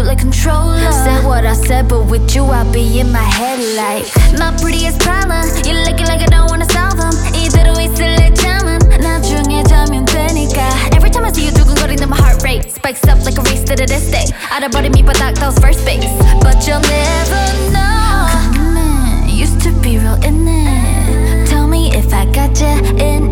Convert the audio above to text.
like controller. Said what I said, but with you I'll be in my head like my prettiest problem. You're looking like I don't wanna solve them. 이대로 있을래 잠은 나중에 자면 되니까. Every time I see you 두근거리는 my heart rate spikes up like a race to this day. 알아버린 밑바닥 that was first base, but you'll never know. Commitment used to be real in it. Tell me if I got you in